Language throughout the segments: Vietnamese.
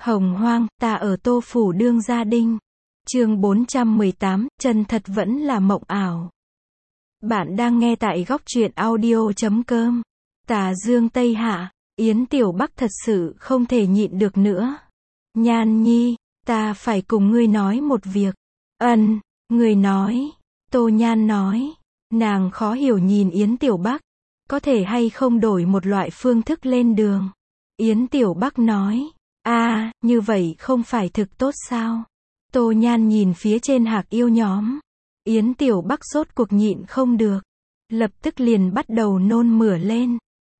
Hồng hoang, ta ở Tô Phủ đương gia đinh. Chương 418, chân thật vẫn là mộng ảo. Bạn đang nghe tại góc truyện audio.com. Tà Dương Tây Hạ, Yến Tiểu Bắc thật sự không thể nhịn được nữa. Nhan Nhi, ta phải cùng ngươi nói một việc. Ngươi nói. Tô Nhan nói. Nàng khó hiểu nhìn Yến Tiểu Bắc. Có thể hay không đổi một loại phương thức lên đường. Yến Tiểu Bắc nói. Như vậy không phải thực tốt sao? Tô Nhan nhìn phía trên Hạc Yêu nhóm. Yến Tiểu Bắc rốt cuộc nhịn không được. Lập tức liền bắt đầu nôn mửa lên.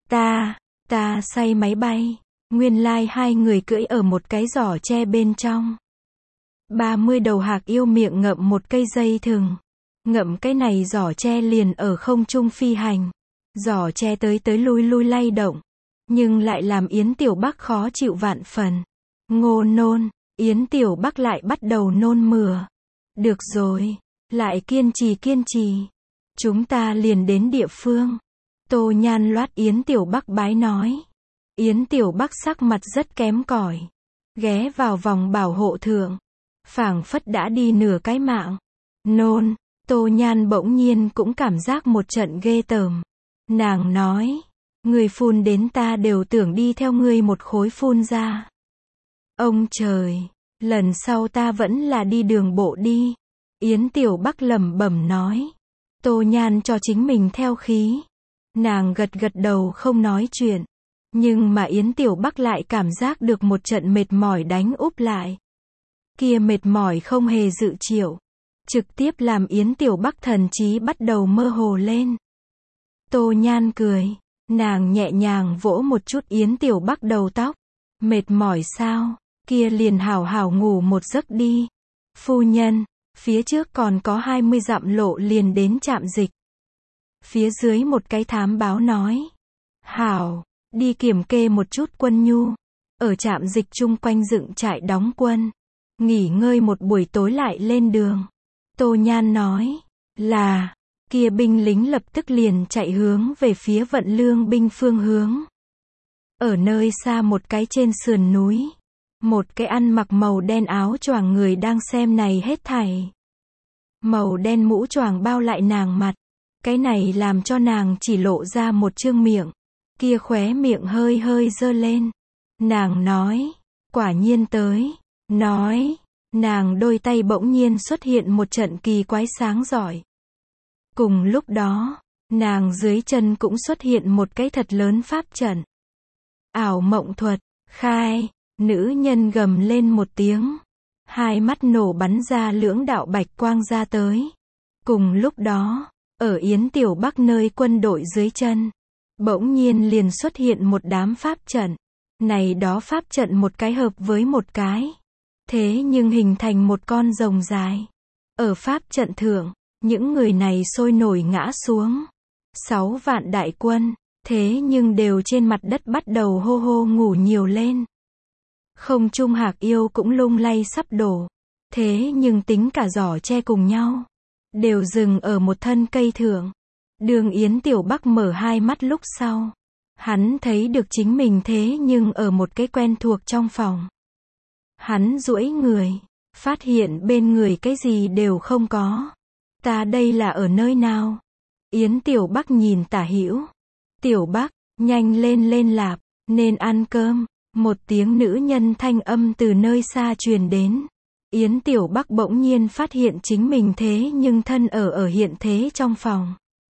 Ta say máy bay. Nguyên lai hai người cưỡi ở một cái giỏ tre bên trong. 30 đầu Hạc Yêu miệng ngậm một cây dây thừng. Ngậm cái này giỏ tre liền ở không trung phi hành. Giỏ tre tới lui lay động. Nhưng lại làm Yến Tiểu Bắc khó chịu vạn phần. Ngô nôn, Yến Tiểu Bắc lại bắt đầu nôn mửa. Được rồi, lại kiên trì. Chúng ta liền đến địa phương. Tô Nhan loát Yến Tiểu Bắc bái nói. Yến Tiểu Bắc sắc mặt rất kém cỏi. Ghé vào vòng bảo hộ thượng. Phảng phất đã đi nửa cái mạng. Nôn, Tô Nhan bỗng nhiên cũng cảm giác một trận ghê tởm. Nàng nói. Người phun đến ta đều tưởng đi theo ngươi một khối phun ra. Ông trời, lần sau ta vẫn là đi đường bộ đi. Yến Tiểu Bắc lẩm bẩm nói. Tô Nhan cho chính mình theo khí. Nàng gật đầu không nói chuyện. Nhưng mà Yến Tiểu Bắc lại cảm giác được một trận mệt mỏi đánh úp lại. Kia mệt mỏi không hề dự triệu. Trực tiếp làm Yến Tiểu Bắc thần trí bắt đầu mơ hồ lên. Tô Nhan cười. Nàng nhẹ nhàng vỗ một chút Yến Tiểu Bắc đầu tóc. Mệt mỏi sao? Kia liền hảo ngủ một giấc đi. Phu nhân, phía trước còn có 20 dặm lộ liền đến trạm dịch. Phía dưới một cái thám báo nói. Hảo, đi kiểm kê một chút quân nhu. Ở trạm dịch chung quanh dựng trại đóng quân. Nghỉ ngơi một buổi tối lại lên đường. Tô Nhan nói. Là. Kia binh lính lập tức liền chạy hướng về phía Vận Lương binh phương hướng. Ở nơi xa một cái trên sườn núi. Một cái ăn mặc màu đen áo choàng người đang xem này hết thảy. Màu đen mũ choàng bao lại nàng mặt. Cái này làm cho nàng chỉ lộ ra một trương miệng. Kia khóe miệng hơi dơ lên. Nàng nói. Quả nhiên tới. Nói. Nàng đôi tay bỗng nhiên xuất hiện một trận kỳ quái sáng giỏi. Cùng lúc đó, nàng dưới chân cũng xuất hiện một cái thật lớn pháp trận. Ảo mộng thuật, khai, nữ nhân gầm lên một tiếng. Hai mắt nổ bắn ra lưỡng đạo bạch quang ra tới. Cùng lúc đó, ở Yến Tiểu Bắc nơi quân đội dưới chân, bỗng nhiên liền xuất hiện một đám pháp trận. Này đó pháp trận một cái hợp với một cái. Thế nhưng hình thành một con rồng dài. Ở pháp trận thượng, những người này sôi nổi ngã xuống. 6 vạn đại quân, thế nhưng đều trên mặt đất bắt đầu hô ngủ nhiều lên. Không trung Hạc Yêu cũng lung lay sắp đổ. Thế nhưng tính cả giỏ tre cùng nhau, đều dừng ở một thân cây thượng. Đường Yến Tiểu Bắc mở hai mắt lúc sau. Hắn thấy được chính mình thế nhưng ở một cái quen thuộc trong phòng. Hắn duỗi người, phát hiện bên người cái gì đều không có. Ta đây là ở nơi nào? Yến Tiểu Bắc nhìn tả hữu. Tiểu Bắc, nhanh lên lạp, nên ăn cơm. Một tiếng nữ nhân thanh âm từ nơi xa truyền đến. Yến Tiểu Bắc bỗng nhiên phát hiện chính mình thế nhưng thân ở hiện thế trong phòng.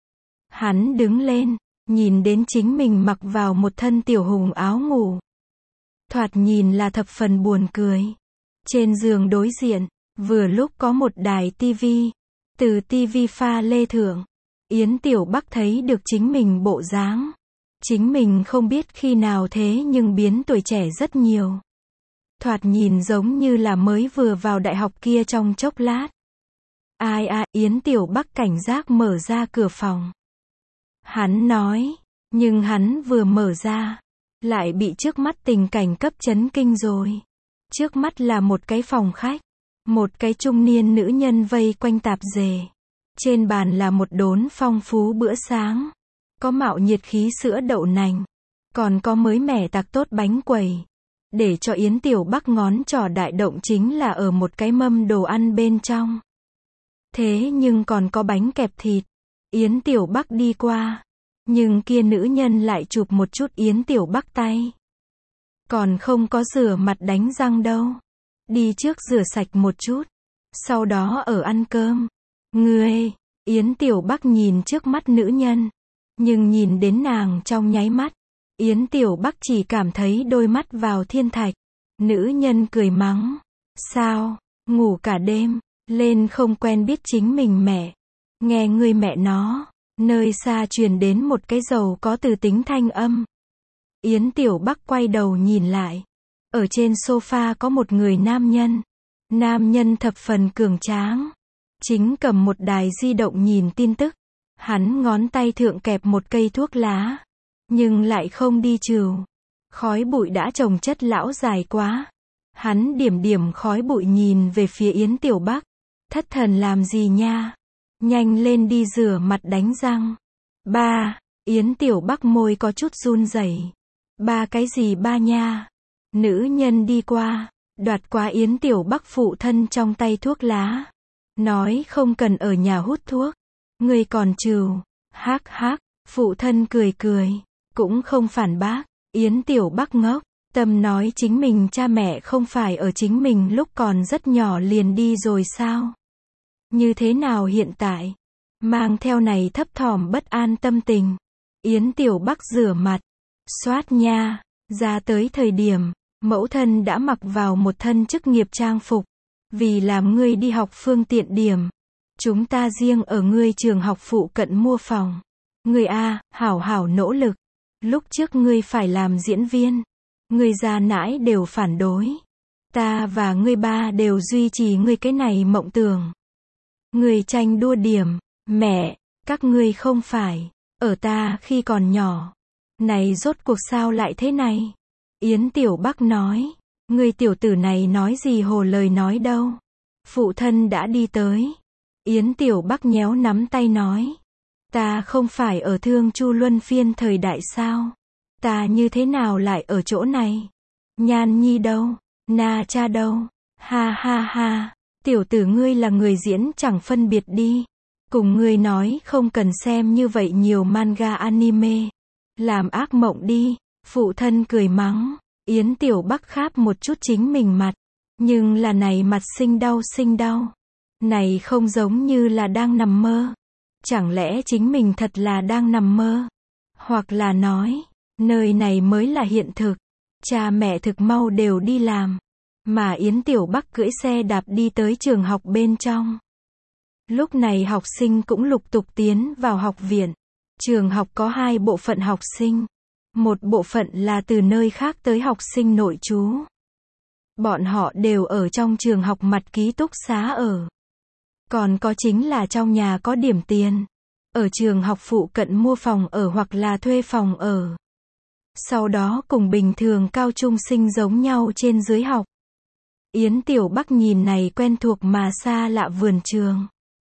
Hắn đứng lên, nhìn đến chính mình mặc vào một thân tiểu hùng áo ngủ. Thoạt nhìn là thập phần buồn cười. Trên giường đối diện, vừa lúc có một đài tivi. Từ tivi pha lê thượng, Yến Tiểu Bắc thấy được chính mình bộ dáng. Chính mình không biết khi nào thế nhưng biến tuổi trẻ rất nhiều. Thoạt nhìn giống như là mới vừa vào đại học kia trong chốc lát. Yến Tiểu Bắc cảnh giác mở ra cửa phòng. Hắn nói, nhưng hắn vừa mở ra, lại bị trước mắt tình cảnh cấp chấn kinh rồi. Trước mắt là một cái phòng khách. Một cái trung niên nữ nhân vây quanh tạp dề. Trên bàn là một đốn phong phú bữa sáng. Có mạo nhiệt khí sữa đậu nành. Còn có mới mẻ tạc tốt bánh quẩy. để cho Yến Tiểu Bắc ngón trỏ đại động chính là ở một cái mâm đồ ăn bên trong. Thế nhưng còn có bánh kẹp thịt. Yến Tiểu Bắc đi qua, nhưng kia nữ nhân lại chụp một chút Yến Tiểu Bắc tay. Còn không có rửa mặt đánh răng đâu. Đi trước rửa sạch một chút, sau đó ở ăn cơm. Ngươi, Yến Tiểu Bắc nhìn trước mắt nữ nhân, nhưng nhìn đến nàng trong nháy mắt, Yến Tiểu Bắc chỉ cảm thấy đôi mắt vào thiên thạch. Nữ nhân cười mắng. Sao, ngủ cả đêm, lên không quen biết chính mình mẹ. Nghe ngươi mẹ nó. Nơi xa truyền đến một cái giàu có từ tính thanh âm. Yến Tiểu Bắc quay đầu nhìn lại. Ở trên sofa có một người nam nhân. Nam nhân thập phần cường tráng. Chính cầm một đài di động nhìn tin tức. Hắn ngón tay thượng kẹp một cây thuốc lá. Nhưng lại không đi trừ. Khói bụi đã chồng chất lão dài quá. Hắn điểm điểm khói bụi nhìn về phía Yến Tiểu Bắc. Thất thần làm gì nha? Nhanh lên đi rửa mặt đánh răng. Ba, Yến Tiểu Bắc môi có chút run rẩy. Ba cái gì ba nha? Nữ nhân đi qua, đoạt qua Yến Tiểu Bắc phụ thân trong tay thuốc lá. Nói không cần ở nhà hút thuốc. Ngươi còn trừ. Hắc hắc, phụ thân cười cười, cũng không phản bác. Yến Tiểu Bắc ngốc, tâm nói chính mình cha mẹ không phải ở chính mình lúc còn rất nhỏ liền đi rồi sao? Như thế nào hiện tại? Mang theo này thấp thỏm bất an tâm tình. Yến Tiểu Bắc rửa mặt. Xoát nha. Ra tới thời điểm, mẫu thân đã mặc vào một thân chức nghiệp trang phục. Vì làm ngươi đi học phương tiện điểm. Chúng ta riêng ở ngươi trường học phụ cận mua phòng. Ngươi a, hảo hảo nỗ lực. Lúc trước ngươi phải làm diễn viên. Ngươi gia nãi đều phản đối. Ta và ngươi ba đều duy trì ngươi cái này mộng tưởng. Ngươi tranh đua điểm. Mẹ, các ngươi không phải. Ở ta khi còn nhỏ. Này rốt cuộc sao lại thế này? Yến Tiểu Bắc nói. Ngươi tiểu tử này nói gì hồ lời nói đâu. Phụ thân đã đi tới. Yến Tiểu Bắc nhéo nắm tay nói. Ta không phải ở Thương Chu Luân Phiên thời đại sao? Ta như thế nào lại ở chỗ này? Nhan Nhi đâu? Na cha đâu? Ha ha ha. Tiểu tử ngươi là người diễn chẳng phân biệt đi. Cùng ngươi nói không cần xem như vậy nhiều manga anime. Làm ác mộng đi. Phụ thân cười mắng. Yến Tiểu Bắc kháp một chút chính mình mặt. Nhưng là này mặt sinh đau. Này không giống như là đang nằm mơ. Chẳng lẽ chính mình thật là đang nằm mơ? Hoặc là nói, nơi này mới là hiện thực. Cha mẹ thực mau đều đi làm. Mà Yến Tiểu Bắc cưỡi xe đạp đi tới trường học bên trong. Lúc này học sinh cũng lục tục tiến vào học viện. Trường học có hai bộ phận học sinh. Một bộ phận là từ nơi khác tới học sinh nội trú. Bọn họ đều ở trong trường học mặt ký túc xá ở. Còn có chính là trong nhà có điểm tiền. Ở trường học phụ cận mua phòng ở hoặc là thuê phòng ở. Sau đó cùng bình thường cao trung sinh giống nhau trên dưới học. Yến Tiểu Bắc nhìn này quen thuộc mà xa lạ vườn trường.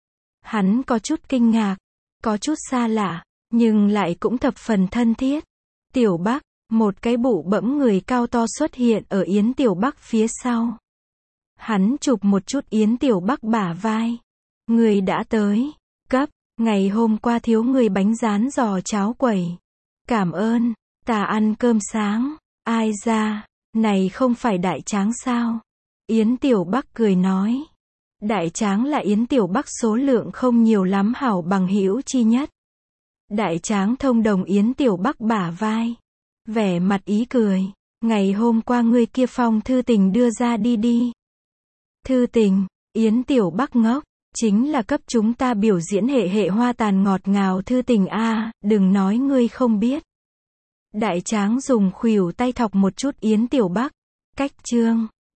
Hắn có chút kinh ngạc, có chút xa lạ, nhưng lại cũng thập phần thân thiết. Tiểu Bắc, một cái bụ bẫm người cao to xuất hiện ở Yến Tiểu Bắc phía sau. Hắn chụp một chút Yến Tiểu Bắc bả vai. Người đã tới. Cấp, ngày hôm qua thiếu người bánh rán giò cháo quẩy. Cảm ơn, ta ăn cơm sáng. Ai ra, này không phải Đại Tráng sao? Yến Tiểu Bắc cười nói. Đại Tráng là Yến Tiểu Bắc số lượng không nhiều lắm hảo bằng hữu chi nhất. Đại Tráng thông đồng Yến Tiểu Bắc bả vai. Vẻ mặt ý cười. Ngày hôm qua ngươi kia phong thư tình đưa ra đi. Thư tình, Yến Tiểu Bắc ngốc. Chính là cấp chúng ta biểu diễn hệ hoa tàn ngọt ngào thư tình a, đừng nói ngươi không biết. Đại Tráng dùng khuỷu tay thọc một chút Yến Tiểu Bắc. Cách chương.